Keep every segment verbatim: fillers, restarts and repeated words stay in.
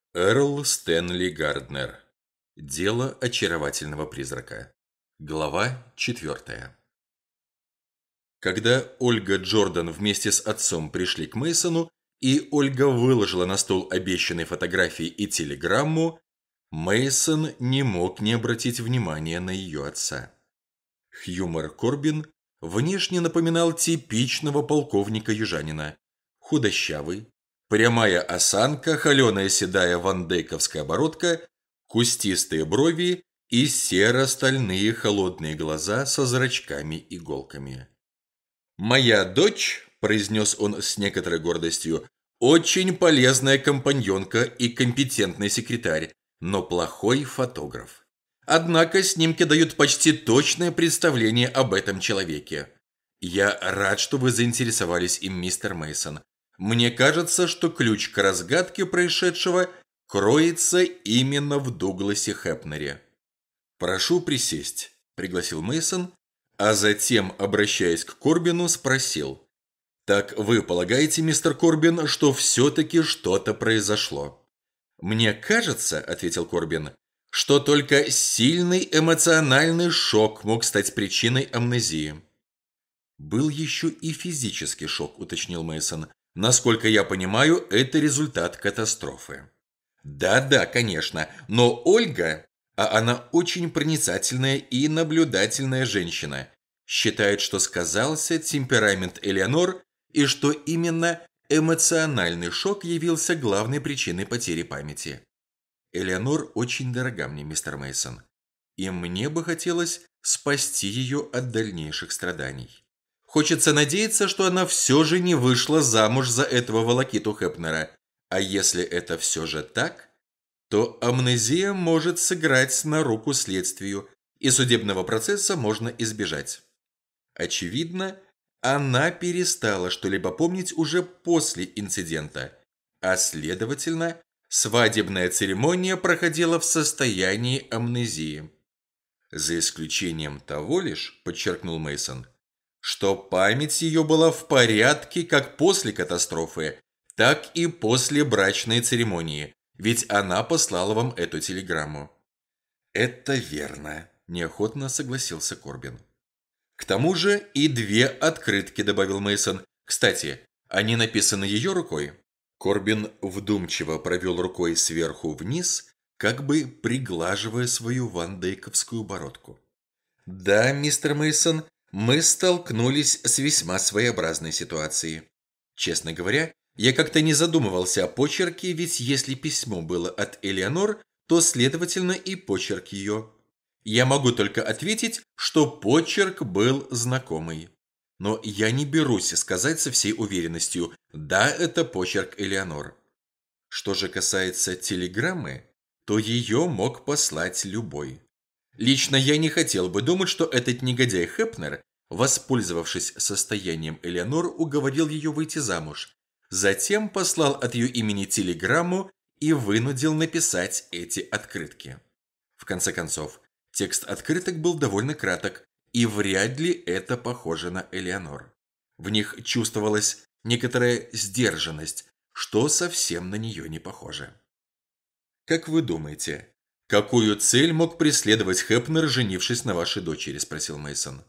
Эрл Стэнли Гарднер. Дело очаровательного призрака. Глава четвертая. Когда Ольга Джордан вместе с отцом пришли к Мейсону, и Ольга выложила на стол обещанные фотографии и телеграмму, Мейсон не мог не обратить внимания на ее отца. Хьюмер Корбин внешне напоминал типичного полковника-южанина. Худощавый, прямая осанка, холеная седая вандейковская оборотка, кустистые брови и серо-стальные холодные глаза со зрачками-иголками. «Моя дочь», – произнес он с некоторой гордостью, – «очень полезная компаньонка и компетентный секретарь, но плохой фотограф. Однако снимки дают почти точное представление об этом человеке. Я рад, что вы заинтересовались им, мистер Мейсон. Мне кажется, что ключ к разгадке происшедшего кроется именно в Дугласе Хепнере». «Прошу присесть», – пригласил Мейсон, а затем, обращаясь к Корбину, спросил: «Так вы полагаете, мистер Корбин, что все-таки что-то произошло?» «Мне кажется», – ответил Корбин, – «что только сильный эмоциональный шок мог стать причиной амнезии». «Был еще и физический шок», – уточнил Мейсон. «Насколько я понимаю, это результат катастрофы». «Да-да, конечно, но Ольга, а она очень проницательная и наблюдательная женщина, считает, что сказался темперамент Элеонор и что именно эмоциональный шок явился главной причиной потери памяти. Элеонор очень дорога мне, мистер Мейсон, и мне бы хотелось спасти ее от дальнейших страданий. Хочется надеяться, что она все же не вышла замуж за этого волокиту Хепнера, а если это все же так, то амнезия может сыграть на руку следствию, и судебного процесса можно избежать. Очевидно, она перестала что-либо помнить уже после инцидента, а следовательно, свадебная церемония проходила в состоянии амнезии. За исключением того лишь, подчеркнул Мейсон, что память ее была в порядке как после катастрофы, так и после брачной церемонии, ведь она послала вам эту телеграмму. «Это верно», – неохотно согласился Корбин. «К тому же и две открытки», – добавил Мейсон. «Кстати, они написаны ее рукой». Корбин вдумчиво провел рукой сверху вниз, как бы приглаживая свою вандейковскую бородку. «Да, мистер Мейсон, мы столкнулись с весьма своеобразной ситуацией. Честно говоря, я как-то не задумывался о почерке, ведь если письмо было от Элеонор, то, следовательно, и почерк ее. Я могу только ответить, что почерк был знакомый. Но я не берусь сказать со всей уверенностью: да, это почерк Элеонор. Что же касается телеграммы, то ее мог послать любой. Лично я не хотел бы думать, что этот негодяй Хепнер, воспользовавшись состоянием Элеонор, уговорил ее выйти замуж, затем послал от ее имени телеграмму и вынудил написать эти открытки. В конце концов, текст открыток был довольно краток, и вряд ли это похоже на Элеонор. В них чувствовалась некоторая сдержанность, что совсем на нее не похоже. «Как вы думаете, какую цель мог преследовать Хепнер, женившись на вашей дочери?» – спросил Мейсон.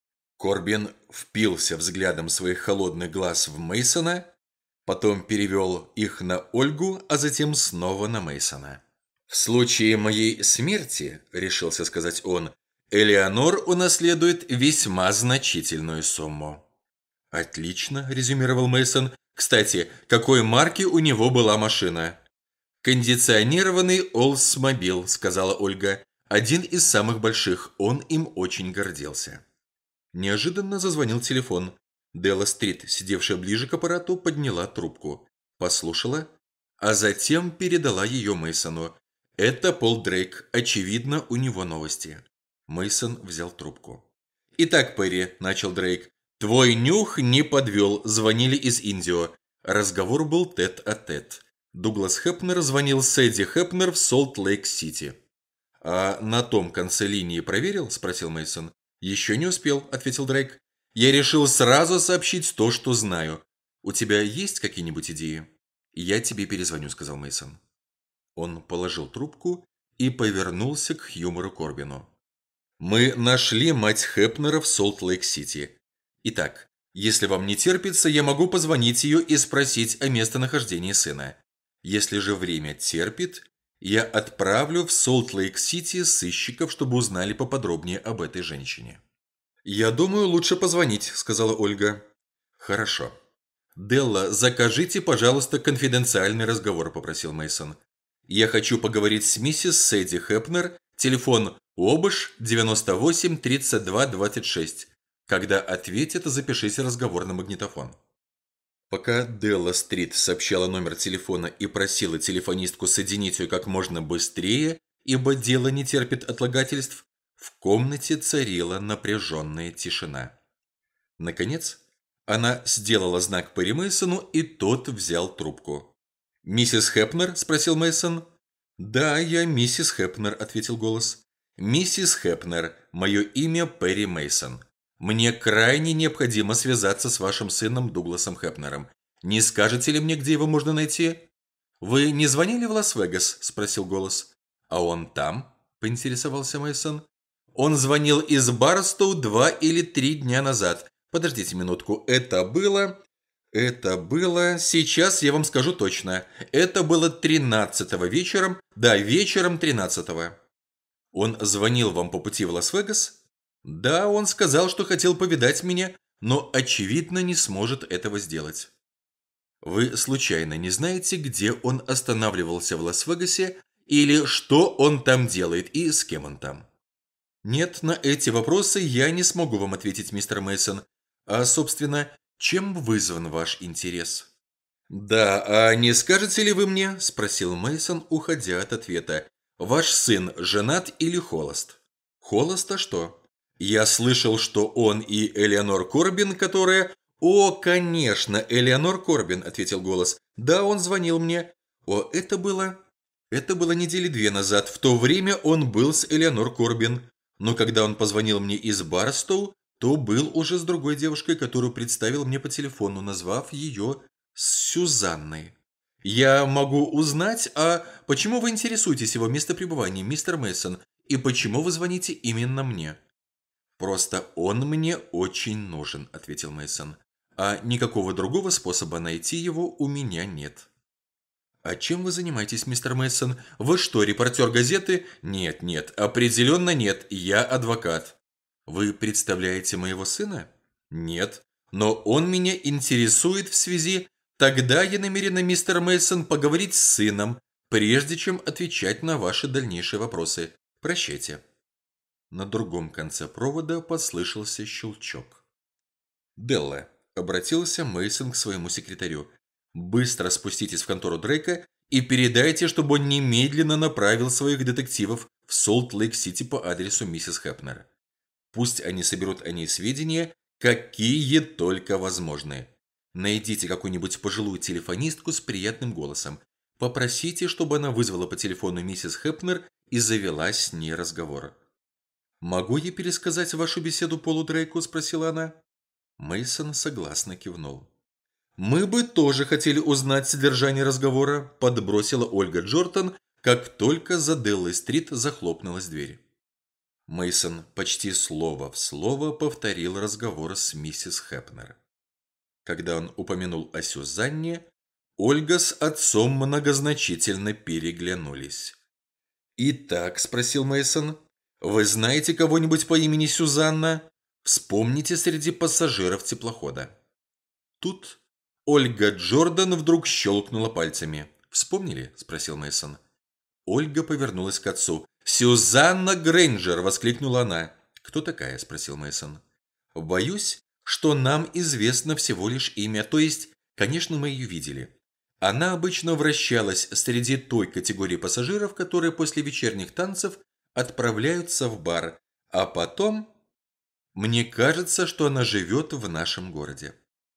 Корбин впился взглядом своих холодных глаз в Мейсона, потом перевел их на Ольгу, а затем снова на Мейсона. «В случае моей смерти, – решился сказать он, – Элеонор унаследует весьма значительную сумму». «Отлично», – резюмировал Мейсон. «Кстати, какой марки у него была машина?» «Кондиционированный Олдсмобил», – сказала Ольга. «Один из самых больших, он им очень гордился». Неожиданно зазвонил телефон. Делла Стрит, сидевшая ближе к аппарату, подняла трубку, послушала, а затем передала ее Мейсону. «Это Пол Дрейк, очевидно, у него новости». Мейсон взял трубку. «Итак, Перри», – начал Дрейк, – «твой нюх не подвел, звонили из Индио». Разговор был тет-а-тет. Дуглас Хепнер звонил Сэдди Хепнер в Солт-Лейк-Сити. «А на том конце линии проверил?» – спросил Мейсон. «Еще не успел», – ответил Дрейк. «Я решил сразу сообщить то, что знаю. У тебя есть какие-нибудь идеи?» «Я тебе перезвоню», – сказал Мейсон. Он положил трубку и повернулся к Хьюмору Корбину. «Мы нашли мать Хепнера в Солт-Лейк-Сити. Итак, если вам не терпится, я могу позвонить ее и спросить о местонахождении сына. Если же время терпит, я отправлю в Солт-Лейк-Сити сыщиков, чтобы узнали поподробнее об этой женщине». «Я думаю, лучше позвонить», — сказала Ольга. «Хорошо. Делла, закажите, пожалуйста, конфиденциальный разговор», — попросил Мейсон. «Я хочу поговорить с миссис Сэдди Хепнер, телефон Обыш девяносто восемь тридцать два двадцать шесть. Когда ответит, запишите разговор на магнитофон». Пока Делла Стрит сообщала номер телефона и просила телефонистку соединить ее как можно быстрее, ибо дело не терпит отлагательств, в комнате царила напряженная тишина. Наконец, она сделала знак Перри Мейсону, и тот взял трубку. «Миссис Хепнер?» – спросил Мейсон. «Да, я миссис Хепнер», – ответил голос. «Миссис Хепнер, мое имя Перри Мейсон. Мне крайне необходимо связаться с вашим сыном Дугласом Хепнером. Не скажете ли мне, где его можно найти?» «Вы не звонили в Лас-Вегас?» – спросил голос. «А он там?» – поинтересовался Мейсон. «Он звонил из Барстоу два или три дня назад. Подождите минутку, это было... Это было... Сейчас я вам скажу точно. Это было тринадцатого вечером. Да, вечером тринадцатого. Он звонил вам по пути в Лас-Вегас? Да, он сказал, что хотел повидать меня, но, очевидно, не сможет этого сделать. Вы случайно не знаете, где он останавливался в Лас-Вегасе, или что он там делает и с кем он там? Нет, на эти вопросы я не смогу вам ответить, мистер Мейсон. А, собственно, чем вызван ваш интерес? Да, а не скажете ли вы мне, спросил Мейсон, уходя от ответа, ваш сын женат или холост? Холост, а что? Я слышал, что он и Элеонор Корбин, которая... О, конечно, Элеонор Корбин, ответил голос. Да, он звонил мне. О, это было... Это было недели две назад. В то время он был с Элеонор Корбин. Но когда он позвонил мне из Барстоу, то был уже с другой девушкой, которую представил мне по телефону, назвав ее Сюзанной. Я могу узнать, а почему вы интересуетесь его местопребыванием, мистер Мейсон, и почему вы звоните именно мне? Просто он мне очень нужен, ответил Мейсон, а никакого другого способа найти его у меня нет. А чем вы занимаетесь, мистер Мейсон? Вы что, репортер газеты? Нет, нет, определенно нет, я адвокат. Вы представляете моего сына? Нет, но он меня интересует в связи... Тогда я намерена, мистер Мейсон, поговорить с сыном, прежде чем отвечать на ваши дальнейшие вопросы. Прощайте. На другом конце провода послышался щелчок. Делла, обратился Мейсон к своему секретарю. Быстро спуститесь в контору Дрейка и передайте, чтобы он немедленно направил своих детективов в Солт-Лейк-Сити по адресу миссис Хепнер. Пусть они соберут о ней сведения, какие только возможны. Найдите какую-нибудь пожилую телефонистку с приятным голосом. Попросите, чтобы она вызвала по телефону миссис Хепнер и завела с ней разговор. «Могу я пересказать вашу беседу Полу Дрейку?» – спросила она. Мейсон согласно кивнул. «Мы бы тоже хотели узнать содержание разговора», – подбросила Ольга Джортон, как только за Деллой-стрит захлопнулась дверь. Мейсон почти слово в слово повторил разговор с миссис Хепнер. Когда он упомянул о Сюзанне, Ольга с отцом многозначительно переглянулись. «Итак», – спросил Мейсон, – «вы знаете кого-нибудь по имени Сюзанна? Вспомните среди пассажиров теплохода». Тут Ольга Джордан вдруг щелкнула пальцами. «Вспомнили?» – спросил Мейсон. Ольга повернулась к отцу. «Сюзанна Грейнджер!» – воскликнула она. «Кто такая?» – спросил Мейсон. «Боюсь, что нам известно всего лишь имя, то есть, конечно, мы ее видели. Она обычно вращалась среди той категории пассажиров, которые после вечерних танцев отправляются в бар, а потом... Мне кажется, что она живет в нашем городе».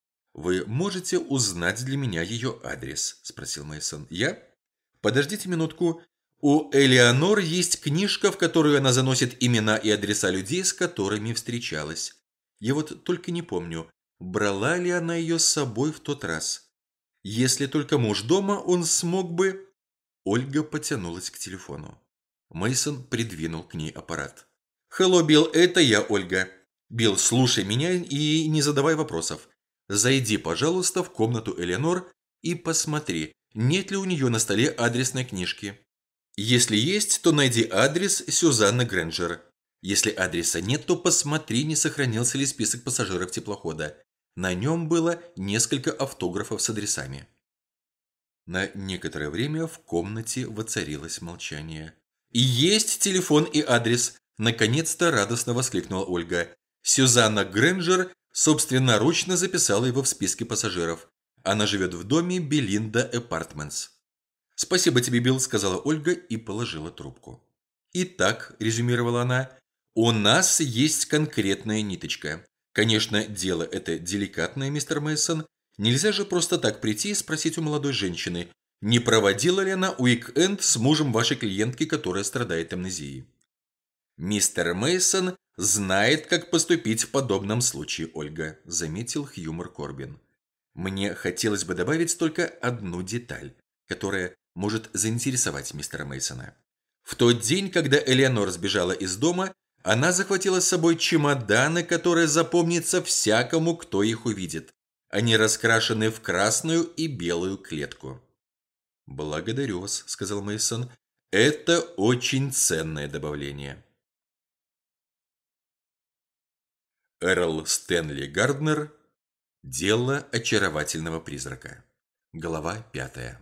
«Вы можете узнать для меня ее адрес?» – спросил Мейсон. «Я? Подождите минутку. У Элеонор есть книжка, в которую она заносит имена и адреса людей, с которыми встречалась. Я вот только не помню, брала ли она ее с собой в тот раз. Если только муж дома, он смог бы...» Ольга потянулась к телефону. Мейсон придвинул к ней аппарат. «Hello, Билл, это я, Ольга. Билл, слушай меня и не задавай вопросов. Зайди, пожалуйста, в комнату Элеонор и посмотри, нет ли у нее на столе адресной книжки. Если есть, то найди адрес Сюзанны Грэнджер. Если адреса нет, то посмотри, не сохранился ли список пассажиров теплохода. На нем было несколько автографов с адресами». На некоторое время в комнате воцарилось молчание. «И есть телефон и адрес!» – наконец-то радостно воскликнула Ольга. Сюзанна Грэнджер собственноручно записала его в списке пассажиров. Она живет в доме Белинда Апартментс. «Спасибо тебе, Билл», – сказала Ольга и положила трубку. «Итак», – резюмировала она, – «у нас есть конкретная ниточка. Конечно, дело это деликатное, мистер Мейсон. Нельзя же просто так прийти и спросить у молодой женщины, не проводила ли она уик-энд с мужем вашей клиентки, которая страдает амнезией. Мистер Мейсон знает, как поступить в подобном случае, Ольга», – заметил Хьюмор Корбин. «Мне хотелось бы добавить только одну деталь, которая может заинтересовать мистера Мейсона. В тот день, когда Элеонор сбежала из дома, она захватила с собой чемоданы, которые запомнятся всякому, кто их увидит. Они раскрашены в красную и белую клетку». «Благодарю вас», – сказал Мейсон. «Это очень ценное добавление». Эрл Стэнли Гарднер. Дело очаровательного призрака. Глава пятая.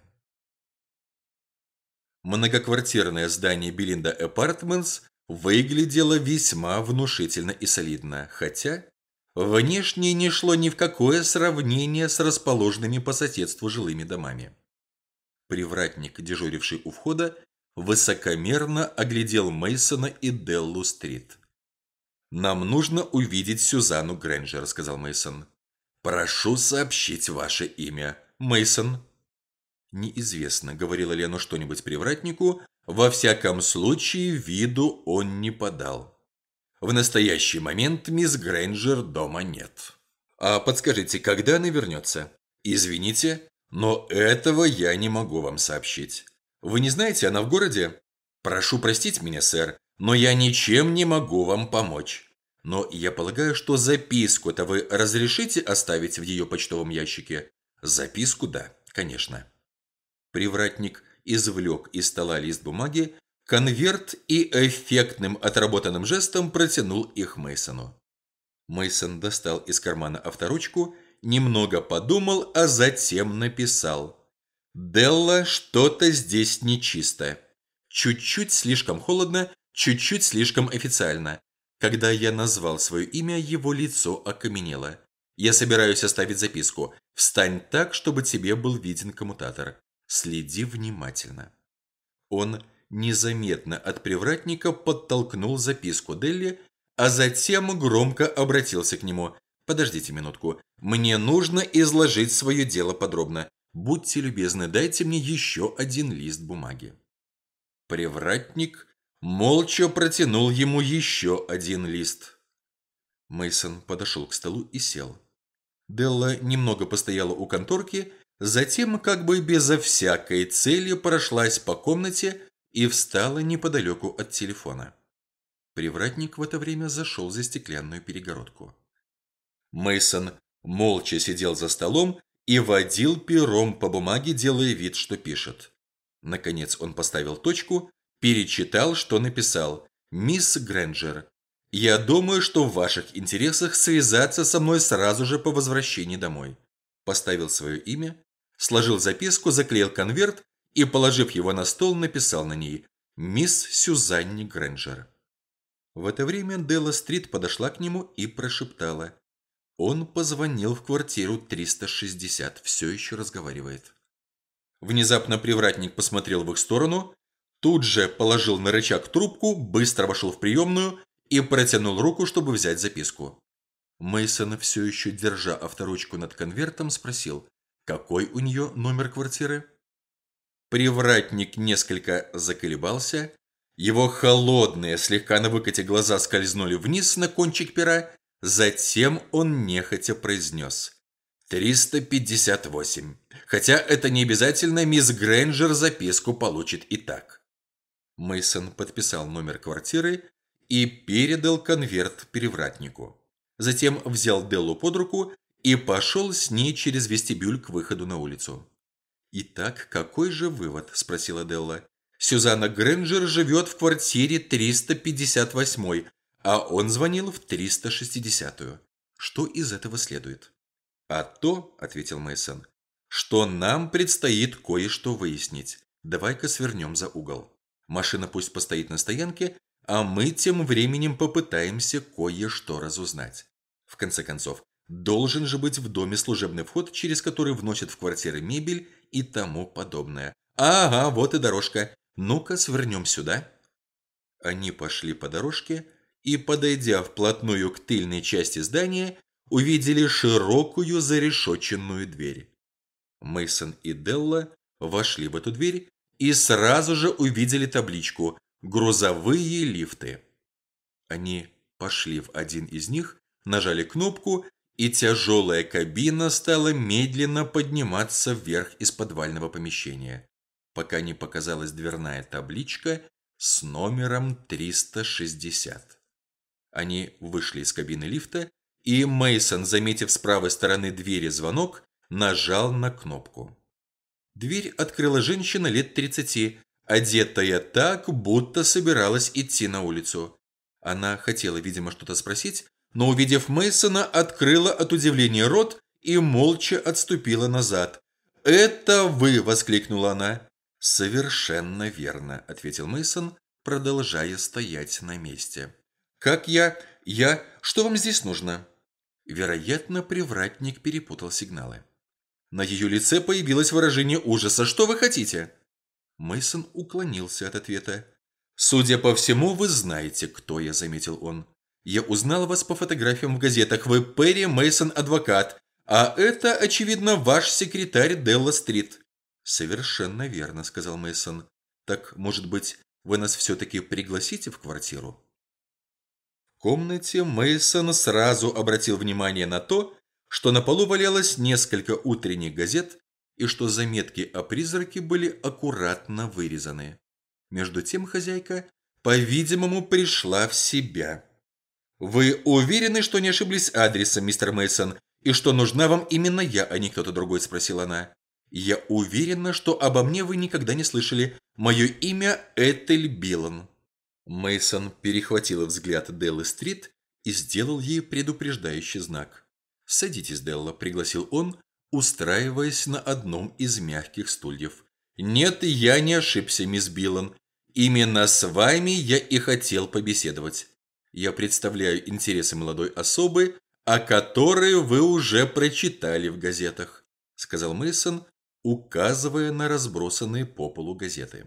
Многоквартирное здание Белинда Апартментс выглядело весьма внушительно и солидно, хотя внешне не шло ни в какое сравнение с расположенными по соседству жилыми домами. Привратник, дежуривший у входа, высокомерно оглядел Мейсона и Деллу-стрит. «Нам нужно увидеть Сюзанну Грэнджер», – сказал Мейсон. «Прошу сообщить ваше имя, Мейсон». Неизвестно, говорила ли оно что-нибудь привратнику, во всяком случае виду он не подал. «В настоящий момент мисс Грэнджер дома нет». «А подскажите, когда она вернется?» «Извините, но этого я не могу вам сообщить. Вы не знаете, она в городе?» «Прошу простить меня, сэр, но я ничем не могу вам помочь. Но я полагаю, что записку-то вы разрешите оставить в ее почтовом ящике?» «Записку, да, конечно». Привратник извлек из стола лист бумаги, конверт и эффектным отработанным жестом протянул их Мейсону. Мейсон достал из кармана авторучку, немного подумал, а затем написал: «Делла, что-то здесь нечисто. Чуть-чуть слишком холодно, чуть-чуть слишком официально. Когда я назвал свое имя, его лицо окаменело. Я собираюсь оставить записку. Встань так, чтобы тебе был виден коммутатор. Следи внимательно». Он незаметно от привратника подтолкнул записку Делли, а затем громко обратился к нему. «Подождите минутку. Мне нужно изложить свое дело подробно. Будьте любезны, дайте мне еще один лист бумаги». Привратник молча протянул ему еще один лист. Мейсон подошел к столу и сел. Делла немного постояла у конторки, затем, как бы безо всякой цели, прошлась по комнате и встала неподалеку от телефона. Привратник в это время зашел за стеклянную перегородку. Мейсон молча сидел за столом и водил пером по бумаге, делая вид, что пишет. Наконец он поставил точку, перечитал, что написал: «Мисс Грэнджер, я думаю, что в ваших интересах связаться со мной сразу же по возвращении домой». Поставил свое имя, сложил записку, заклеил конверт и, положив его на стол, написал на ней: «Мисс Сюзанне Грэнджер». В это время Делла-стрит подошла к нему и прошептала: «Он позвонил в квартиру триста шестьдесят, все еще разговаривает». Внезапно привратник посмотрел в их сторону, тут же положил на рычаг трубку, быстро вошел в приемную и протянул руку, чтобы взять записку. Мейсон, все еще держа авторучку над конвертом, спросил: «Какой у нее номер квартиры?» Привратник несколько заколебался, его холодные, слегка на выкате глаза скользнули вниз на кончик пера, затем он нехотя произнес: «триста пятьдесят восемь». Хотя это не обязательно, мисс Грэнджер записку получит и так. Мейсон подписал номер квартиры и передал конверт привратнику. Затем взял Деллу под руку и пошел с ней через вестибюль к выходу на улицу. «Итак, какой же вывод?» – спросила Делла. «Сюзанна Грэнджер живет в квартире триста пятьдесят восемь, а он звонил в триста шестидесятую. Что из этого следует?» «А то», – ответил Мейсон, – «что нам предстоит кое-что выяснить. Давай-ка свернем за угол. Машина пусть постоит на стоянке, а мы тем временем попытаемся кое-что разузнать. В конце концов, должен же быть в доме служебный вход, через который вносят в квартиры мебель и тому подобное. Ага, вот и дорожка. Ну-ка, свернем сюда». Они пошли по дорожке и, подойдя вплотную к тыльной части здания, увидели широкую зарешетченную дверь. Мейсон и Делла вошли в эту дверь и сразу же увидели табличку «Грузовые лифты». Они пошли в один из них, нажали кнопку, и тяжелая кабина стала медленно подниматься вверх из подвального помещения, пока не показалась дверная табличка с номером триста шестьдесят. Они вышли из кабины лифта, и Мейсон, заметив с правой стороны двери звонок, нажал на кнопку. Дверь открыла женщина лет тридцати, одетая так, будто собиралась идти на улицу. Она хотела, видимо, что-то спросить, но, увидев Мейсона, открыла от удивления рот и молча отступила назад. «Это вы!» – воскликнула она. «Совершенно верно», – ответил Мейсон, продолжая стоять на месте. «Как я? Я? Что вам здесь нужно?» Вероятно, привратник перепутал сигналы. На ее лице появилось выражение ужаса. «Что вы хотите?» Мейсон уклонился от ответа. «Судя по всему, вы знаете, кто я», – заметил он. «Я узнал вас по фотографиям в газетах. Вы Перри Мейсон, адвокат. А это, очевидно, ваш секретарь Делла Стрит». «Совершенно верно», – сказал Мейсон. «Так, может быть, вы нас все-таки пригласите в квартиру?» В комнате Мейсон сразу обратил внимание на то, что на полу валялось несколько утренних газет и что заметки о призраке были аккуратно вырезаны. Между тем хозяйка, по-видимому, пришла в себя. «Вы уверены, что не ошиблись адресом, мистер Мейсон, и что нужна вам именно я, а не кто-то другой?» – спросила она. «Я уверена, что обо мне вы никогда не слышали. Мое имя Этель Биллан». Мейсон перехватил взгляд Деллы Стрит и сделал ей предупреждающий знак. «Садитесь, Делла», – пригласил он, устраиваясь на одном из мягких стульев. «Нет, я не ошибся, мисс Биллан. Именно с вами я и хотел побеседовать. Я представляю интересы молодой особы, о которой вы уже прочитали в газетах», – сказал Мейсон, указывая на разбросанные по полу газеты.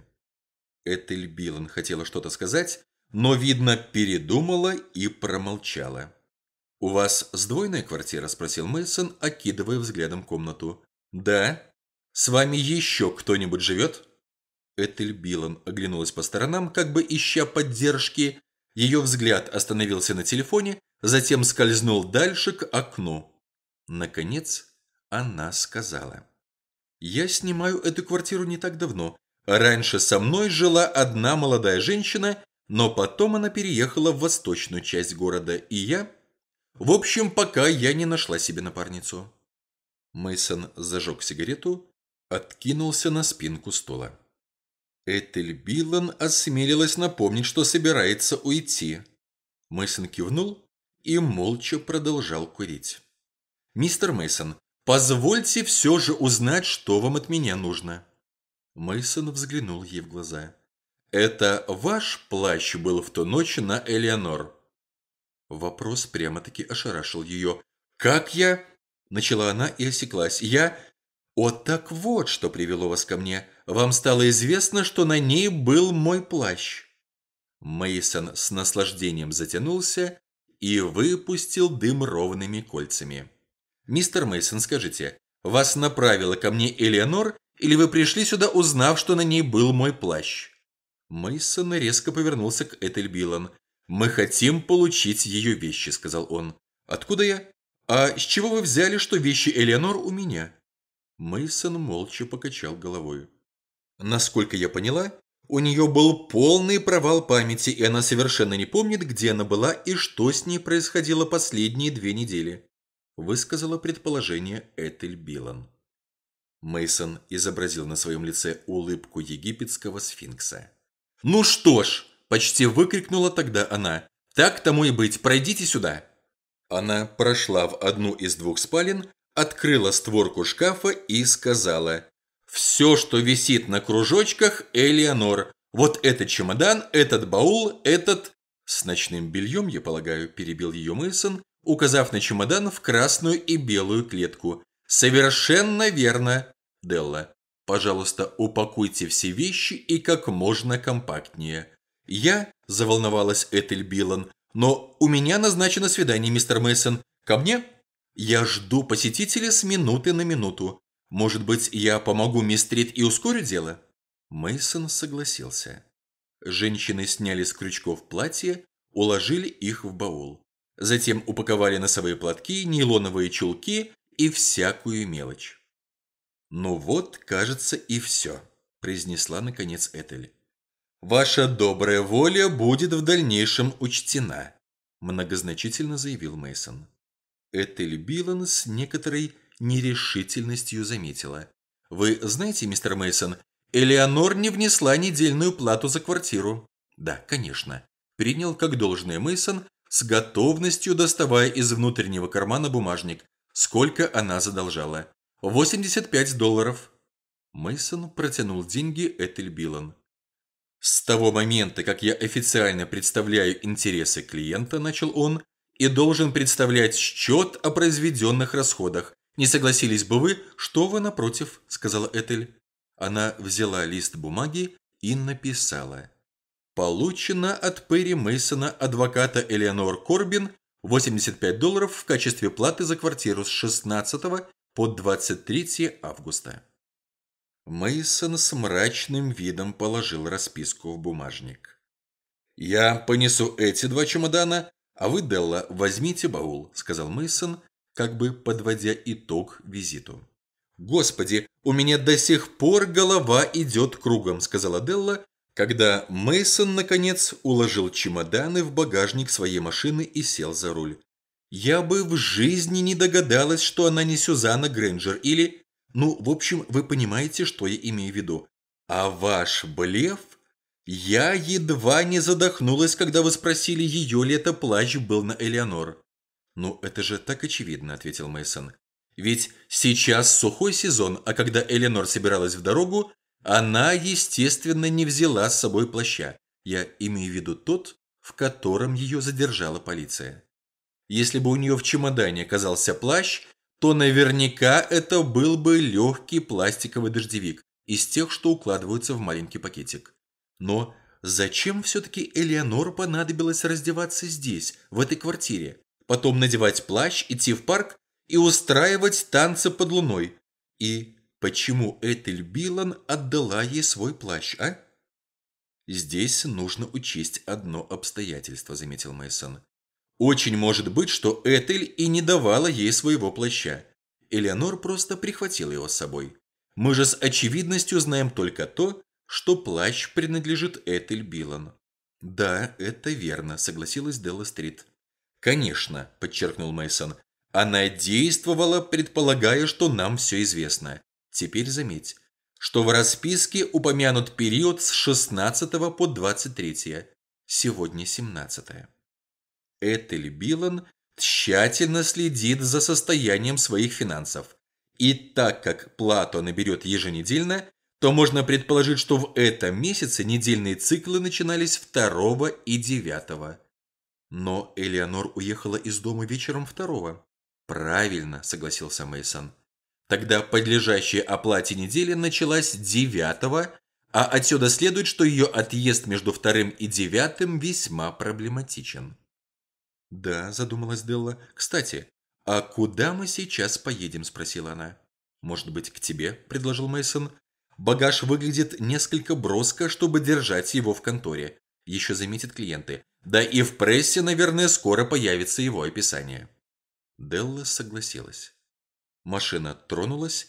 Этель Биллан хотела что-то сказать, но, видно, передумала и промолчала. «У вас сдвоенная квартира?» – спросил Мейсон, окидывая взглядом комнату. «Да. С вами еще кто-нибудь живет?» Этель Биллан оглянулась по сторонам, как бы ища поддержки. Ее взгляд остановился на телефоне, затем скользнул дальше к окну. Наконец, она сказала: «Я снимаю эту квартиру не так давно. Раньше со мной жила одна молодая женщина, но потом она переехала в восточную часть города, и я... В общем, пока я не нашла себе напарницу». Мейсон зажег сигарету, откинулся на спинку стула. Этель Биллан осмелилась напомнить, что собирается уйти. Мейсон кивнул и молча продолжал курить. «Мистер Мейсон, позвольте все же узнать, что вам от меня нужно». Мейсон взглянул ей в глаза. «Это ваш плащ был в ту ночь на Элеонор?» Вопрос прямо-таки ошарашил ее. «Как я?» – начала она и осеклась. «Я... О, так вот, что привело вас ко мне. Вам стало известно, что на ней был мой плащ». Мейсон с наслаждением затянулся и выпустил дым ровными кольцами. «Мистер Мейсон, скажите, вас направила ко мне Элеонор, или вы пришли сюда, узнав, что на ней был мой плащ?» Мейсон резко повернулся к Этель Биллан. «Мы хотим получить ее вещи», — сказал он. «Откуда я? А с чего вы взяли, что вещи Элеонор у меня?» Мейсон молча покачал головой. Насколько я поняла, у нее был полный провал памяти, и она совершенно не помнит, где она была и что с ней происходило последние две недели, высказала предположение Этель Билан. Мейсон изобразил на своем лице улыбку египетского сфинкса. «Ну что ж!» – почти выкрикнула тогда она. «Так тому и быть, пройдите сюда!» Она прошла в одну из двух спален, открыла створку шкафа и сказала: «Все, что висит на кружочках, Элеонор. Вот этот чемодан, этот баул, этот...» «С ночным бельем, я полагаю», – перебил ее Мейсон, указав на чемодан в красную и белую клетку. «Совершенно верно, Делла. Пожалуйста, упакуйте все вещи и как можно компактнее». «Я», – заволновалась Этель Билан, – «но у меня назначено свидание, мистер Мейсон. Ко мне? Я жду посетителя с минуты на минуту. Может быть, я помогу мисс Стрит и ускорю дело?» Мейсон согласился. Женщины сняли с крючков платья, уложили их в баул. Затем упаковали носовые платки, нейлоновые чулки и всякую мелочь. «Ну вот, кажется, и все», – произнесла наконец Этель. «Ваша добрая воля будет в дальнейшем учтена», – многозначительно заявил Мейсон. Этель Билан с некоторой нерешительностью заметила: «Вы знаете, мистер Мейсон, Элеонор не внесла недельную плату за квартиру». «Да, конечно», – принял как должное Мейсон, с готовностью доставая из внутреннего кармана бумажник. Сколько она задолжала? восемьдесят пять долларов. Мейсон протянул деньги Этель Билан. «С того момента, как я официально представляю интересы клиента, – начал он, – и должен представлять счет о произведенных расходах. Не согласились бы вы, что вы напротив?» – сказала Этель. Она взяла лист бумаги и написала: «Получено от Перри Мейсона, адвоката Элеонор Корбин, восемьдесят пять долларов в качестве платы за квартиру с шестнадцатого по двадцать третье августа». Мейсон с мрачным видом положил расписку в бумажник. «Я понесу эти два чемодана, а вы, Делла, возьмите баул», – сказал Мейсон, как бы подводя итог визиту. «Господи, у меня до сих пор голова идет кругом», – сказала Делла, когда Мейсон наконец уложил чемоданы в багажник своей машины и сел за руль. «Я бы в жизни не догадалась, что она не Сюзанна Грэнджер или... Ну, в общем, вы понимаете, что я имею в виду. А ваш блеф? Я едва не задохнулась, когда вы спросили, ее ли это плащ был на Элеонор». «Ну, это же так очевидно», – ответил Мейсон. «Ведь сейчас сухой сезон, а когда Элеонор собиралась в дорогу, она, естественно, не взяла с собой плаща. Я имею в виду тот, в котором ее задержала полиция. Если бы у нее в чемодане оказался плащ, то наверняка это был бы легкий пластиковый дождевик из тех, что укладываются в маленький пакетик. Но зачем все-таки Элеонор понадобилось раздеваться здесь, в этой квартире, потом надевать плащ, идти в парк и устраивать танцы под луной? И почему Этель Билан отдала ей свой плащ, а?» «Здесь нужно учесть одно обстоятельство», – заметил Мейсон. «Очень может быть, что Этель и не давала ей своего плаща. Элеонор просто прихватила его с собой. Мы же с очевидностью знаем только то, что плащ принадлежит Этель Билан». «Да, это верно», – согласилась Делла Стрит. «Конечно», – подчеркнул Мейсон. «Она действовала, предполагая, что нам все известно. Теперь заметь, что в расписке упомянут период с шестнадцатого по двадцать третье. Сегодня семнадцатое. Этель Билан тщательно следит за состоянием своих финансов. И так как плату она берет еженедельно, то можно предположить, что в этом месяце недельные циклы начинались второго и девятого. Но Элеонор уехала из дома вечером второго. «Правильно», – согласился Мейсон. «Тогда подлежащая оплате неделя началась девятого, а отсюда следует, что ее отъезд между вторым и девятым весьма проблематичен». «Да», – задумалась Делла. «Кстати, а куда мы сейчас поедем?» – спросила она. «Может быть, к тебе?» – предложил Мейсон. «Багаж выглядит несколько броско, чтобы держать его в конторе. Еще заметят клиенты. Да и в прессе, наверное, скоро появится его описание». Делла согласилась. Машина тронулась,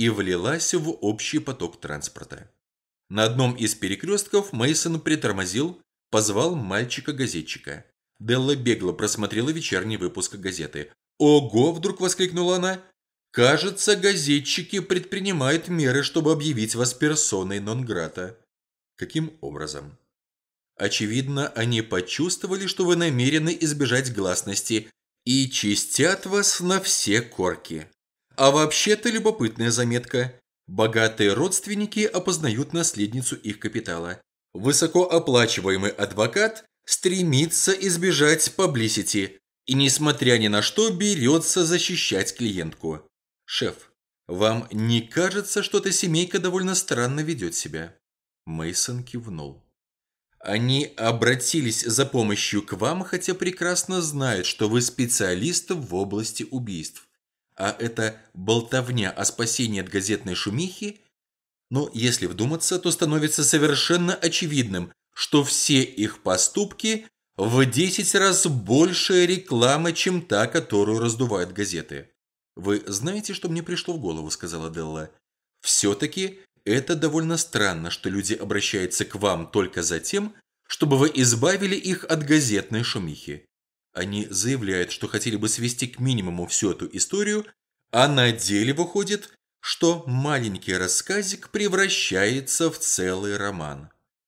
и влилась в общий поток транспорта. На одном из перекрестков Мейсон притормозил, позвал мальчика-газетчика. Делла бегло просмотрела вечерний выпуск газеты. «Ого!» – вдруг воскликнула она. «Кажется, газетчики предпринимают меры, чтобы объявить вас персоной нон-грата». «Каким образом?» «Очевидно, они почувствовали, что вы намерены избежать гласности и чистят вас на все корки. А вообще-то любопытная заметка. Богатые родственники опознают наследницу их капитала. Высокооплачиваемый адвокат стремится избежать паблисити и, несмотря ни на что, берется защищать клиентку. Шеф, вам не кажется, что эта семейка довольно странно ведет себя?» Мейсон кивнул. «Они обратились за помощью к вам, хотя прекрасно знают, что вы специалист в области убийств. А эта болтовня о спасении от газетной шумихи, но если вдуматься, то становится совершенно очевидным, что все их поступки в десять раз больше рекламы, чем та, которую раздувают газеты. «Вы знаете, что мне пришло в голову?» – сказала Делла. «Все-таки это довольно странно, что люди обращаются к вам только за тем, чтобы вы избавили их от газетной шумихи. Они заявляют, что хотели бы свести к минимуму всю эту историю, а на деле выходит, что маленький рассказик превращается в целый роман».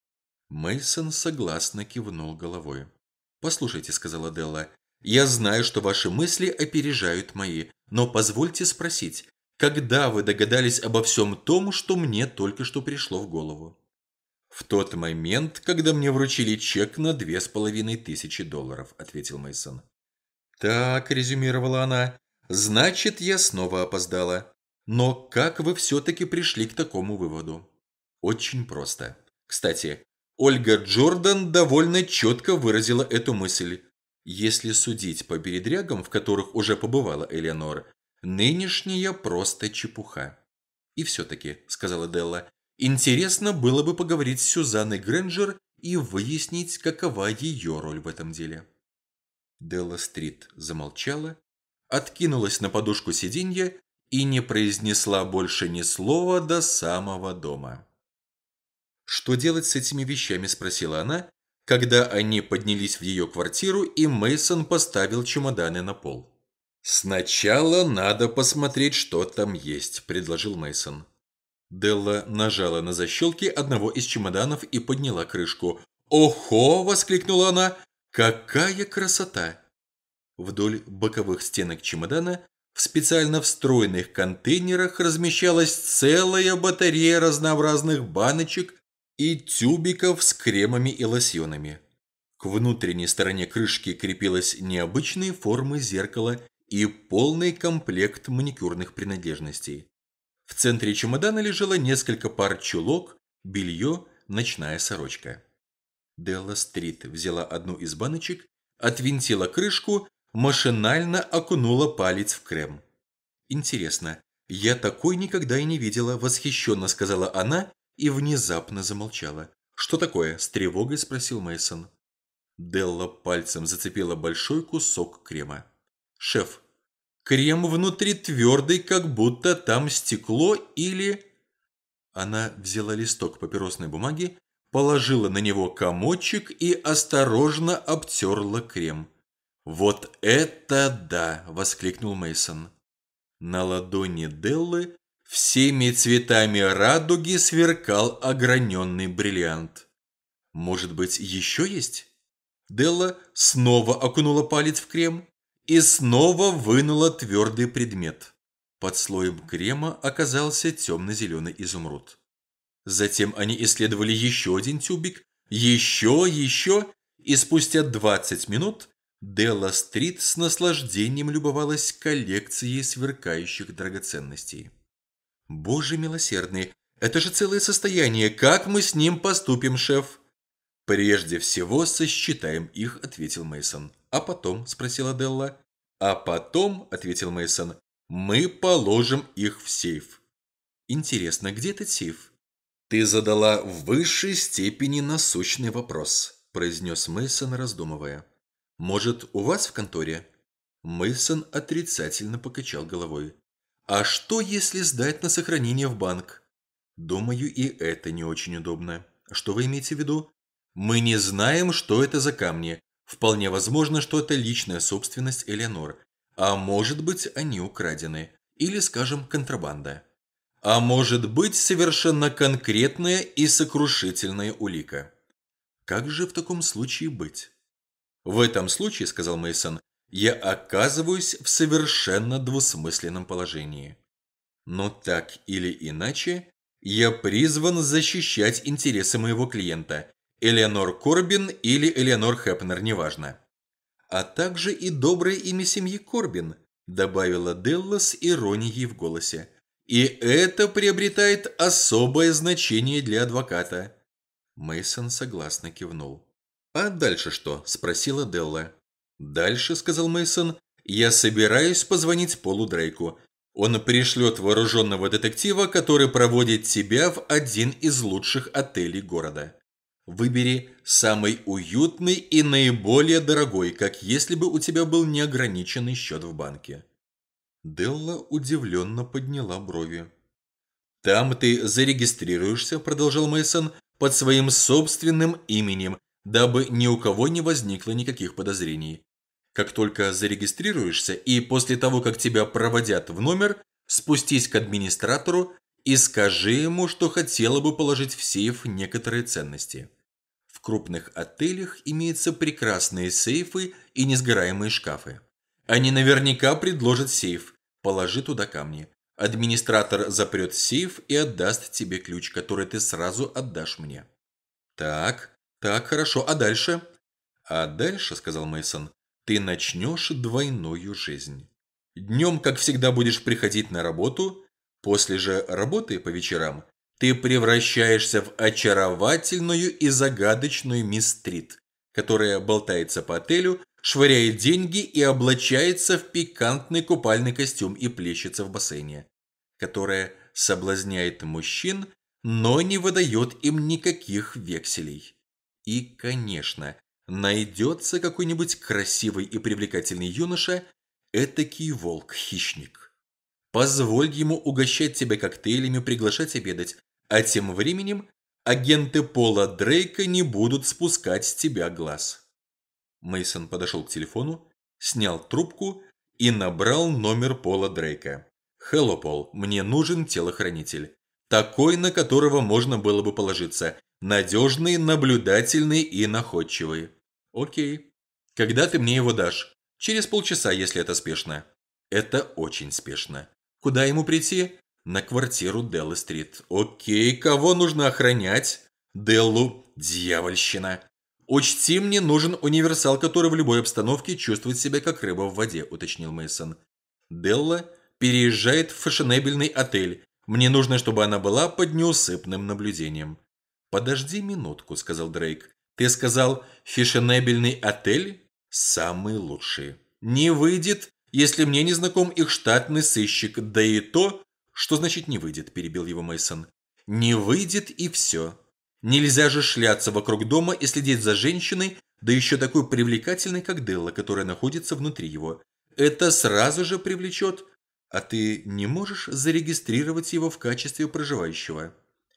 Мейсон согласно кивнул головой. «Послушайте», — сказала Делла, — «я знаю, что ваши мысли опережают мои, но позвольте спросить, когда вы догадались обо всем том, что мне только что пришло в голову?» «В тот момент, когда мне вручили чек на две с половиной тысячи долларов», — ответил Мейсон. «Так», — резюмировала она, — «значит, я снова опоздала. Но как вы все-таки пришли к такому выводу?» «Очень просто. Кстати, Ольга Джордан довольно четко выразила эту мысль. Если судить по передрягам, в которых уже побывала Элеонор, нынешняя просто чепуха». «И все-таки», — сказала Делла, — «интересно было бы поговорить с Сюзанной Грэнджер и выяснить, какова ее роль в этом деле». Делла Стрит замолчала, откинулась на подушку сиденья и не произнесла больше ни слова до самого дома. «Что делать с этими вещами?» – спросила она, когда они поднялись в ее квартиру, и Мейсон поставил чемоданы на пол. «Сначала надо посмотреть, что там есть», – предложил Мейсон. Делла нажала на защелки одного из чемоданов и подняла крышку. «Охо!» – воскликнула она. «Какая красота!» Вдоль боковых стенок чемодана в специально встроенных контейнерах размещалась целая батарея разнообразных баночек и тюбиков с кремами и лосьонами. К внутренней стороне крышки крепилось необычной формы зеркало и полный комплект маникюрных принадлежностей. В центре чемодана лежало несколько пар чулок, белье, ночная сорочка. Делла Стрит взяла одну из баночек, отвинтила крышку, машинально окунула палец в крем. «Интересно, я такой никогда и не видела», – восхищенно сказала она и внезапно замолчала. «Что такое?» – с тревогой спросил Мейсон. Делла пальцем зацепила большой кусок крема. «Шеф, крем внутри твердый, как будто там стекло или...» Она взяла листок папиросной бумаги, положила на него комочек и осторожно обтерла крем. «Вот это да!» – воскликнул Мейсон. На ладони Деллы всеми цветами радуги сверкал ограненный бриллиант. «Может быть, еще есть?» Делла снова окунула палец в крем и снова вынула твердый предмет. Под слоем крема оказался темно-зеленый изумруд. Затем они исследовали еще один тюбик, еще, еще, и спустя двадцать минут Делла Стрит с наслаждением любовалась коллекцией сверкающих драгоценностей. «Боже милосердный, это же целое состояние, как мы с ним поступим, шеф?» «Прежде всего сосчитаем их», — ответил Мейсон. «А потом?» — спросила Делла. «А потом», — ответил Мейсон, — «мы положим их в сейф». «Интересно, где этот сейф?» «Ты задала в высшей степени насущный вопрос», — произнес Мейсон, раздумывая. «Может, у вас в конторе?» Мейсон отрицательно покачал головой. А что, если сдать на сохранение в банк? Думаю, и это не очень удобно. Что вы имеете в виду? Мы не знаем, что это за камни. Вполне возможно, что это личная собственность Элеонор. А может быть, они украдены. Или, скажем, контрабанда. А может быть, совершенно конкретная и сокрушительная улика. Как же в таком случае быть? В этом случае, сказал Мейсон, я оказываюсь в совершенно двусмысленном положении. Но так или иначе, я призван защищать интересы моего клиента, Элеонор Корбин или Элеонор Хепнер, неважно. А также и доброе имя семьи Корбин, добавила Делла с иронией в голосе. И это приобретает особое значение для адвоката. Мейсон согласно кивнул. «А дальше что?» – спросила Делла. «Дальше», – сказал Мейсон, – «я собираюсь позвонить Полу Дрейку. Он пришлет вооруженного детектива, который проводит тебя в один из лучших отелей города. Выбери самый уютный и наиболее дорогой, как если бы у тебя был неограниченный счет в банке». Делла удивленно подняла брови. «Там ты зарегистрируешься», – продолжал Мейсон, – «под своим собственным именем, дабы ни у кого не возникло никаких подозрений. Как только зарегистрируешься и после того, как тебя проводят в номер, спустись к администратору и скажи ему, что хотела бы положить в сейф некоторые ценности. В крупных отелях имеются прекрасные сейфы и несгораемые шкафы. Они наверняка предложат сейф, положи туда камни. Администратор запрет сейф и отдаст тебе ключ, который ты сразу отдашь мне». «Так, так, хорошо. А дальше?» «А дальше, — сказал Мейсон, — ты начнешь двойную жизнь. Днем, как всегда, будешь приходить на работу, после же работы по вечерам ты превращаешься в очаровательную и загадочную мисс Стрит, которая болтается по отелю, швыряет деньги и облачается в пикантный купальный костюм и плещется в бассейне, которая соблазняет мужчин, но не выдает им никаких векселей. И, конечно, найдется какой-нибудь красивый и привлекательный юноша, этакий волк-хищник. Позволь ему угощать тебя коктейлями, приглашать обедать, а тем временем агенты Пола Дрейка не будут спускать с тебя глаз». Мейсон подошел к телефону, снял трубку и набрал номер Пола Дрейка. «Hello, Пол, мне нужен телохранитель. Такой, на которого можно было бы положиться. Надежный, наблюдательный и находчивый». «Окей. Когда ты мне его дашь?» «Через полчаса, если это спешно». «Это очень спешно. Куда ему прийти?» «На квартиру Деллы-стрит». «Окей, кого нужно охранять?» «Деллу. Дьявольщина». «Учти, мне нужен универсал, который в любой обстановке чувствует себя как рыба в воде», – уточнил Мейсон. «Делла переезжает в фешенебельный отель. Мне нужно, чтобы она была под неусыпным наблюдением». «Подожди минутку», – сказал Дрейк. «Ты сказал, фешенебельный отель? Самый лучший. Не выйдет, если мне не знаком их штатный сыщик, да и то...» «Что значит не выйдет?» – перебил его Мейсон. «Не выйдет и все. Нельзя же шляться вокруг дома и следить за женщиной, да еще такой привлекательной, как Делла, которая находится внутри его. Это сразу же привлечет. А ты не можешь зарегистрировать его в качестве проживающего?»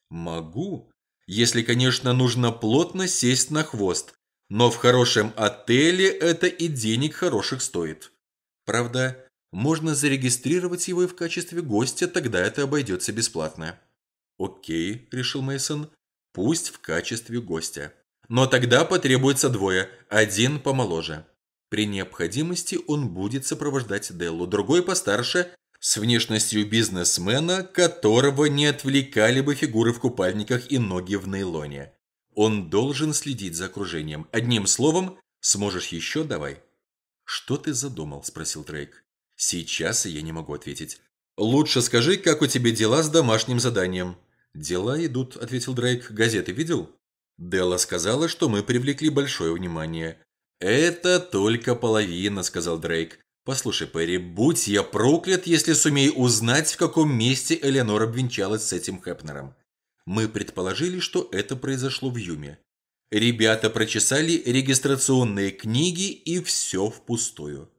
«Могу, если, конечно, нужно плотно сесть на хвост. Но в хорошем отеле это и денег хороших стоит. Правда, можно зарегистрировать его и в качестве гостя, тогда это обойдется бесплатно». «Окей», – решил Мейсон. «Пусть в качестве гостя. Но тогда потребуется двое, один помоложе. При необходимости он будет сопровождать Деллу, другой постарше, с внешностью бизнесмена, которого не отвлекали бы фигуры в купальниках и ноги в нейлоне. Он должен следить за окружением. Одним словом, сможешь еще, давай». «Что ты задумал?» – спросил Дрейк. «Сейчас я не могу ответить. Лучше скажи, как у тебя дела с домашним заданием». «Дела идут», – ответил Дрейк. «Газеты видел?» «Делла сказала, что мы привлекли большое внимание». «Это только половина», – сказал Дрейк. «Послушай, Перри, будь я проклят, если сумею узнать, в каком месте Элеонор обвенчалась с этим Хепнером. Мы предположили, что это произошло в Юме. Ребята прочесали регистрационные книги, и все впустую.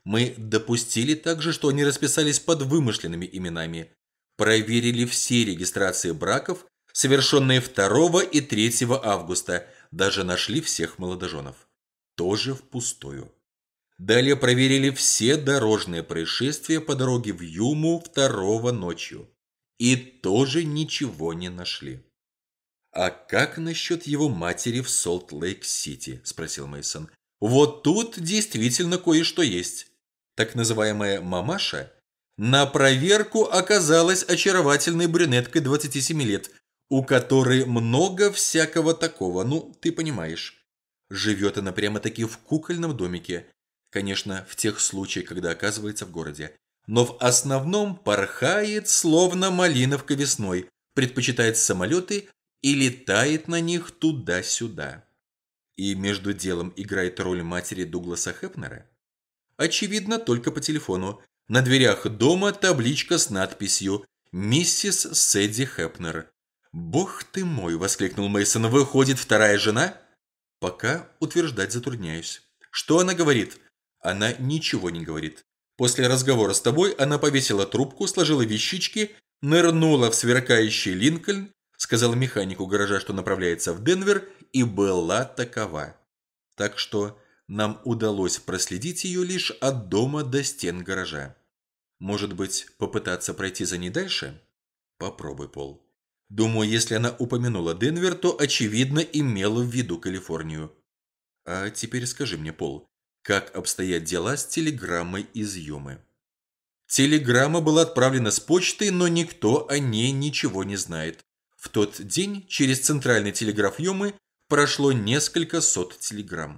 Мы допустили также, что они расписались под вымышленными именами. Проверили все регистрации браков, совершенные второго и третьего августа. Даже нашли всех молодоженов. Тоже впустую. Далее проверили все дорожные происшествия по дороге в Юму второго ночью. И тоже ничего не нашли. «А как насчет его матери в Солт-Лейк-Сити?» – спросил Мейсон. «Вот тут действительно кое-что есть. Так называемая мамаша на проверку оказалась очаровательной брюнеткой двадцати семи лет, у которой много всякого такого, ну, ты понимаешь. Живет она прямо-таки в кукольном домике. Конечно, в тех случаях, когда оказывается в городе. Но в основном порхает, словно малиновка весной, предпочитает самолеты и летает на них туда-сюда. И между делом играет роль матери Дугласа Хепнера? Очевидно, только по телефону. На дверях дома табличка с надписью «Миссис Сэдди Хепнер». «Бог ты мой!» – воскликнул Мейсон. «Выходит, вторая жена?» «Пока утверждать затрудняюсь». «Что она говорит?» «Она ничего не говорит. После разговора с тобой она повесила трубку, сложила вещички, нырнула в сверкающий Линкольн, сказала механику гаража, что направляется в Денвер, и была такова. Так что нам удалось проследить ее лишь от дома до стен гаража. Может быть, попытаться пройти за ней дальше? Попробуй, Пол. Думаю, если она упомянула Денвер, то, очевидно, имела в виду Калифорнию. А теперь скажи мне, Пол, как обстоят дела с телеграммой из Юмы?» Телеграмма была отправлена с почтой, но никто о ней ничего не знает. В тот день через центральный телеграф Юмы прошло несколько сот телеграмм.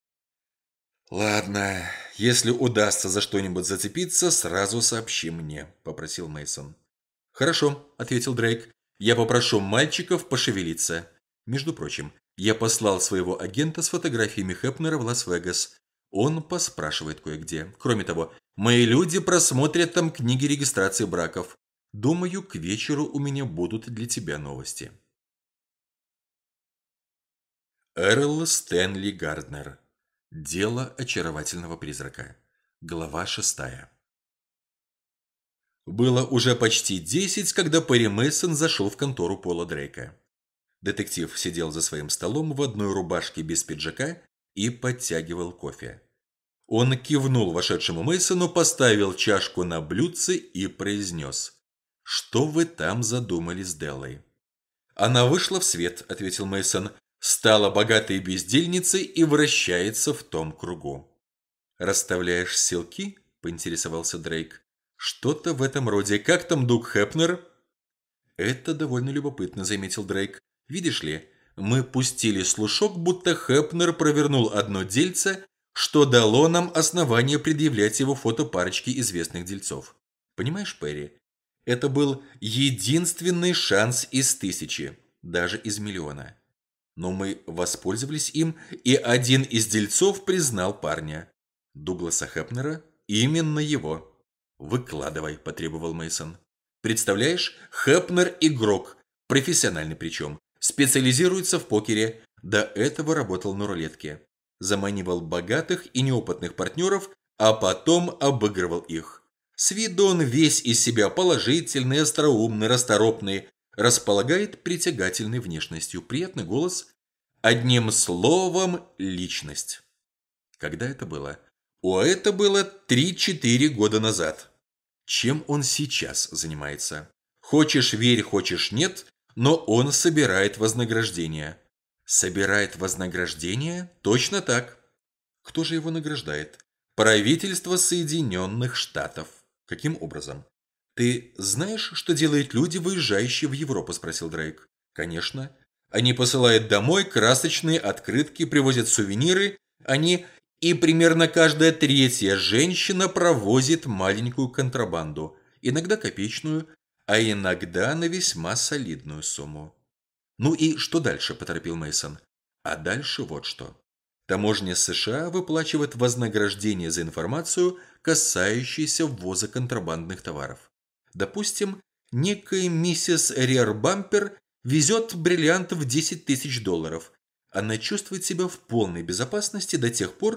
«Ладно, если удастся за что-нибудь зацепиться, сразу сообщи мне», – попросил Мейсон. «Хорошо», – ответил Дрейк. «Я попрошу мальчиков пошевелиться. Между прочим, я послал своего агента с фотографиями Хепнера в Лас-Вегас. Он поспрашивает кое-где. Кроме того, мои люди просмотрят там книги регистрации браков. Думаю, к вечеру у меня будут для тебя новости». Эрл Стэнли Гарднер. Дело очаровательного призрака. Глава шестая. Было уже почти десять, когда Перри Мейсон зашел в контору Пола Дрейка. Детектив сидел за своим столом в одной рубашке без пиджака и подтягивал кофе. Он кивнул вошедшему Мейсону, поставил чашку на блюдце и произнес: «Что вы там задумали с Деллой?» «Она вышла в свет», — ответил Мейсон, «стала богатой бездельницей и вращается в том кругу». «Расставляешь селки?» — поинтересовался Дрейк. «Что-то в этом роде. Как там Дуг Хепнер?» «Это довольно любопытно», — заметил Дрейк. «Видишь ли, мы пустили слушок, будто Хепнер провернул одно дельце, что дало нам основание предъявлять его фото парочки известных дельцов. Понимаешь, Перри, это был единственный шанс из тысячи, даже из миллиона. Но мы воспользовались им, и один из дельцов признал парня. Дугласа Хепнера, именно его». «Выкладывай», – потребовал Мейсон. «Представляешь, Хепнер игрок, профессиональный причем, специализируется в покере, до этого работал на рулетке. Заманивал богатых и неопытных партнеров, а потом обыгрывал их. С виду он весь из себя положительный, остроумный, расторопный, располагает притягательной внешностью, приятный голос, одним словом, личность». Когда это было? О, это было три-четыре года назад. Чем он сейчас занимается? Хочешь верь, хочешь нет, но он собирает вознаграждение. Собирает вознаграждение? Точно так. Кто же его награждает? Правительство Соединенных Штатов. Каким образом? «Ты знаешь, что делают люди, выезжающие в Европу?» – спросил Дрейк. «Конечно. Они посылают домой красочные открытки, привозят сувениры, они... И примерно каждая третья женщина провозит маленькую контрабанду, иногда копеечную, а иногда на весьма солидную сумму». «Ну и что дальше?» – поторопил Мейсон. «А дальше вот что. Таможня США выплачивает вознаграждение за информацию, касающуюся ввоза контрабандных товаров. Допустим, некая миссис Риар Бампер везет бриллиант в десять тысяч долларов. Она чувствует себя в полной безопасности до тех пор,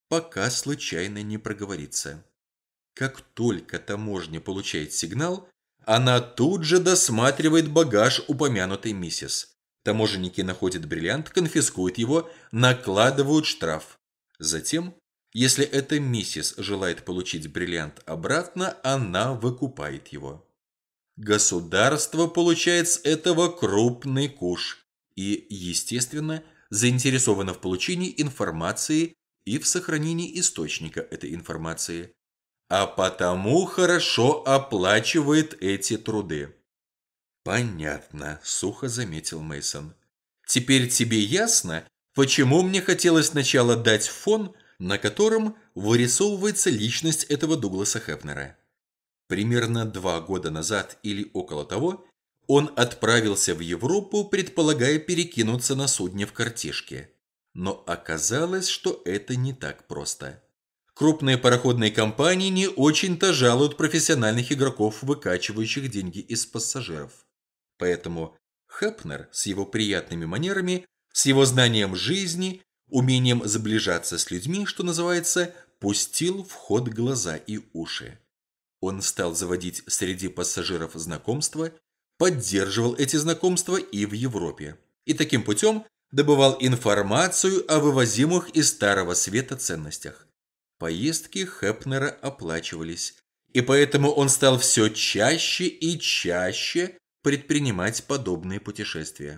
пока случайно не проговорится. Как только таможня получает сигнал, она тут же досматривает багаж упомянутой миссис. Таможенники находят бриллиант, конфискуют его, накладывают штраф. Затем, если эта миссис желает получить бриллиант обратно, она выкупает его. Государство получает с этого крупный куш и, естественно, заинтересовано в получении информации и в сохранении источника этой информации, а потому хорошо оплачивает эти труды. «Понятно», – сухо заметил Мейсон. «Теперь тебе ясно, почему мне хотелось сначала дать фон, на котором вырисовывается личность этого Дугласа Хепнера. Примерно два года назад или около того он отправился в Европу, предполагая перекинуться на судне в картишке. Но оказалось, что это не так просто. Крупные пароходные компании не очень-то жалуют профессиональных игроков, выкачивающих деньги из пассажиров. Поэтому Хепнер с его приятными манерами, с его знанием жизни, умением сближаться с людьми, что называется, пустил в ход глаза и уши. Он стал заводить среди пассажиров знакомства, поддерживал эти знакомства и в Европе. И таким путем добывал информацию о вывозимых из Старого Света ценностях. Поездки Хепнера оплачивались, и поэтому он стал все чаще и чаще предпринимать подобные путешествия.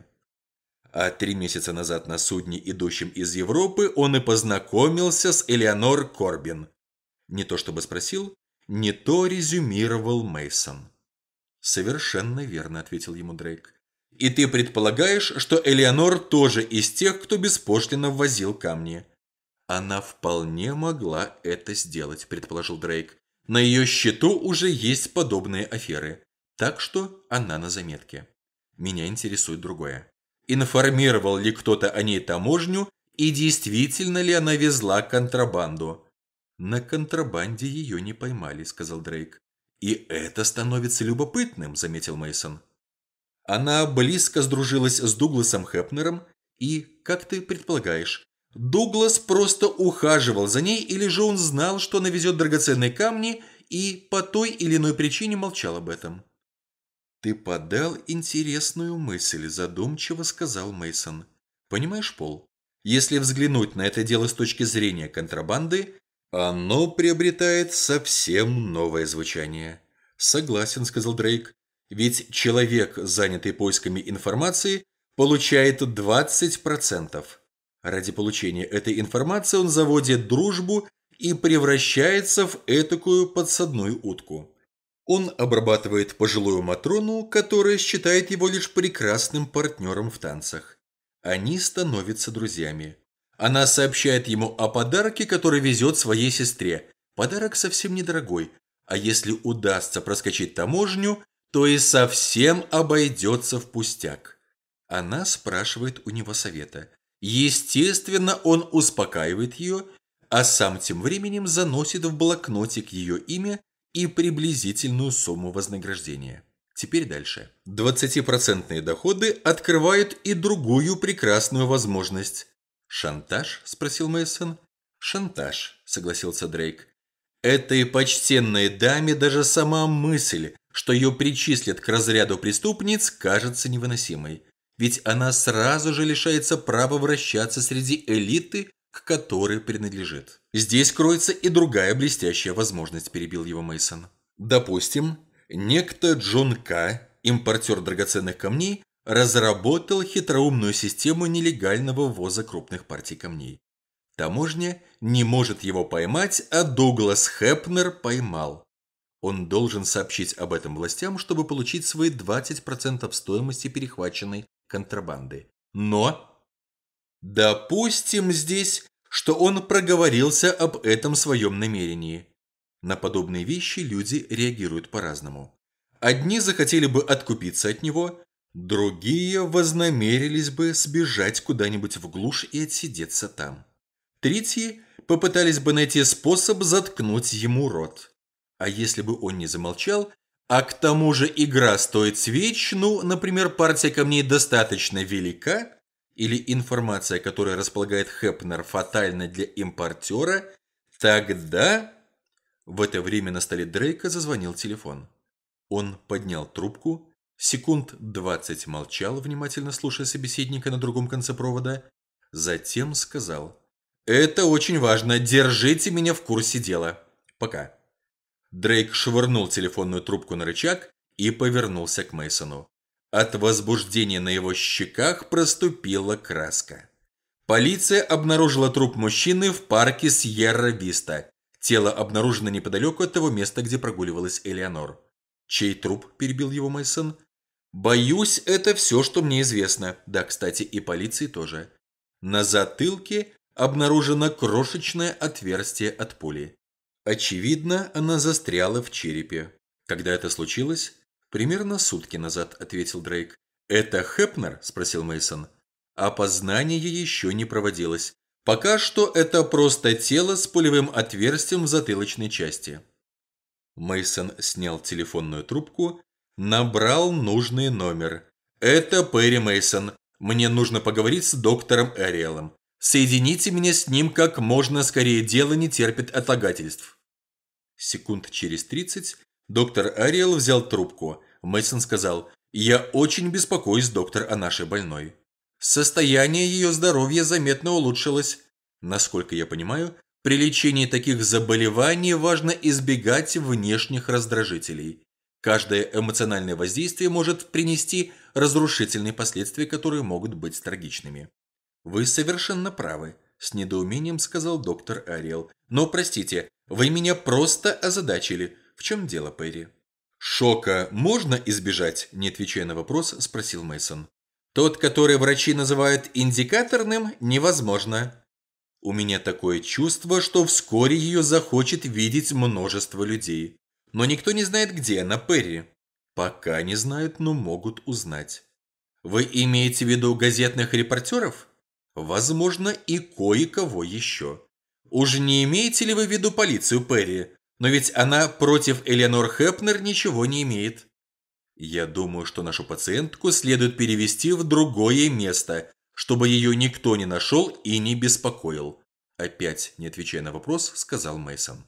А три месяца назад на судне, идущем из Европы, он и познакомился с Элеонор Корбин. Не то чтобы спросил, не то резюмировал Мейсон. «Совершенно верно», — ответил ему Дрейк. «И ты предполагаешь, что Элеонор тоже из тех, кто беспошлино ввозил камни?» «Она вполне могла это сделать», — предположил Дрейк. «На ее счету уже есть подобные аферы, так что она на заметке. Меня интересует другое. Информировал ли кто-то о ней таможню и действительно ли она везла контрабанду?» «На контрабанде ее не поймали», — сказал Дрейк. «И это становится любопытным», — заметил Мейсон. «Она близко сдружилась с Дугласом Хепнером и, как ты предполагаешь, Дуглас просто ухаживал за ней, или же он знал, что она везет драгоценные камни, и по той или иной причине молчал об этом?» «Ты подал интересную мысль», – задумчиво сказал Мейсон. «Понимаешь, Пол, если взглянуть на это дело с точки зрения контрабанды, оно приобретает совсем новое звучание». «Согласен», – сказал Дрейк. «Ведь человек, занятый поисками информации, получает двадцать процентов. Ради получения этой информации он заводит дружбу и превращается в этакую подсадную утку. Он обрабатывает пожилую Матрону, которая считает его лишь прекрасным партнером в танцах. Они становятся друзьями. Она сообщает ему о подарке, который везет своей сестре. Подарок совсем недорогой, а если удастся проскочить таможню, то и совсем обойдется в пустяк. Она спрашивает у него совета. Естественно, он успокаивает ее, а сам тем временем заносит в блокнотик ее имя и приблизительную сумму вознаграждения. Теперь дальше. двадцатипроцентные доходы открывают и другую прекрасную возможность. «Шантаж?» – спросил Мейсон. «Шантаж», – согласился Дрейк. «Этой почтенной даме даже сама мысль, что ее причислят к разряду преступниц, кажется невыносимой. Ведь она сразу же лишается права вращаться среди элиты, к которой принадлежит. Здесь кроется и другая блестящая возможность», – перебил его Мейсон. «Допустим, некто Джон К., импортер драгоценных камней, разработал хитроумную систему нелегального ввоза крупных партий камней. Таможня не может его поймать, а Дуглас Хепнер поймал. Он должен сообщить об этом властям, чтобы получить свои двадцать процентов стоимости перехваченной контрабанды. Но допустим здесь, что он проговорился об этом своем намерении. На подобные вещи люди реагируют по-разному. Одни захотели бы откупиться от него, другие вознамерились бы сбежать куда-нибудь в глушь и отсидеться там. Третьи попытались бы найти способ заткнуть ему рот. А если бы он не замолчал, а к тому же игра стоит свеч, ну, например, партия камней достаточно велика, или информация, которой располагает Хепнер, фатальна для импортера, тогда... В это время на столе Дрейка зазвонил телефон. Он поднял трубку, секунд двадцать молчал, внимательно слушая собеседника на другом конце провода, затем сказал: «Это очень важно, держите меня в курсе дела. Пока». Дрейк швырнул телефонную трубку на рычаг и повернулся к Мейсону. От возбуждения на его щеках проступила краска. Полиция обнаружила труп мужчины в парке Сьерра-Виста. Тело обнаружено неподалеку от того места, где прогуливалась Элеонор. «Чей труп?» – перебил его Мейсон. «Боюсь, это все, что мне известно. Да, кстати, и полиции тоже. На затылке обнаружено крошечное отверстие от пули. Очевидно, она застряла в черепе. Когда это случилось?» «Примерно сутки назад», – ответил Дрейк. «Это Хепнер?» – спросил Мейсон. «Опознание еще не проводилось. Пока что это просто тело с пулевым отверстием в затылочной части». Мейсон снял телефонную трубку, набрал нужный номер. «Это Перри Мейсон. Мне нужно поговорить с доктором Ариэлом. Соедините меня с ним как можно скорее, дело не терпит отлагательств». Секунд через тридцать доктор Ариэл взял трубку. Мейсон сказал: «Я очень беспокоюсь, доктор, о нашей больной. Состояние ее здоровья заметно улучшилось. Насколько я понимаю, при лечении таких заболеваний важно избегать внешних раздражителей. Каждое эмоциональное воздействие может принести разрушительные последствия, которые могут быть трагичными». «Вы совершенно правы», – с недоумением сказал доктор Ариэл. «Но, простите, вы меня просто озадачили. В чем дело, Перри?» «Шока можно избежать?» – не отвечая на вопрос, спросил Мейсон. «Тот, который врачи называют индикаторным, невозможно. У меня такое чувство, что вскоре ее захочет видеть множество людей. Но никто не знает, где она, Перри». «Пока не знают, но могут узнать». «Вы имеете в виду газетных репортеров?» «Возможно, и кое-кого еще». «Уж не имеете ли вы в виду полицию, Перри? Но ведь она против Элеонор Хепнер ничего не имеет». «Я думаю, что нашу пациентку следует перевести в другое место, чтобы ее никто не нашел и не беспокоил», опять, не отвечая на вопрос, сказал Мейсон.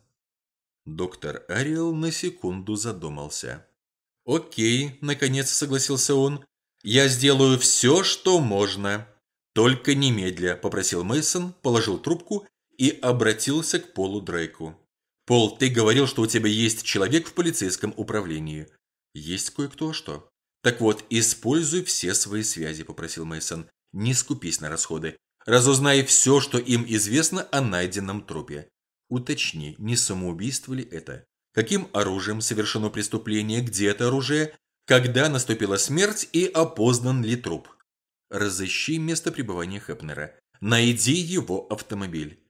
Доктор Ариэл на секунду задумался. «Окей», – наконец согласился он. «Я сделаю все, что можно». «Только немедля», – попросил Мейсон, положил трубку и обратился к Полу Дрейку. «Пол, ты говорил, что у тебя есть человек в полицейском управлении». «Есть кое-кто, что?» «Так вот, используй все свои связи», – попросил Мейсон. «Не скупись на расходы. Разузнай все, что им известно о найденном трупе. Уточни, не самоубийство ли это, каким оружием совершено преступление, где это оружие, когда наступила смерть и опознан ли труп. Разыщи место пребывания Хепнера. Найди его автомобиль».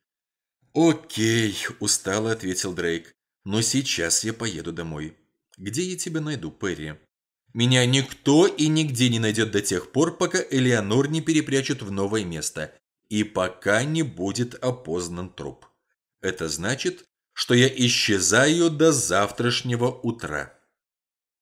«Окей», – устало ответил Дрейк. «Но сейчас я поеду домой». «Где я тебя найду, Перри?» «Меня никто и нигде не найдет до тех пор, пока Элеонор не перепрячут в новое место и пока не будет опознан труп. Это значит, что я исчезаю до завтрашнего утра».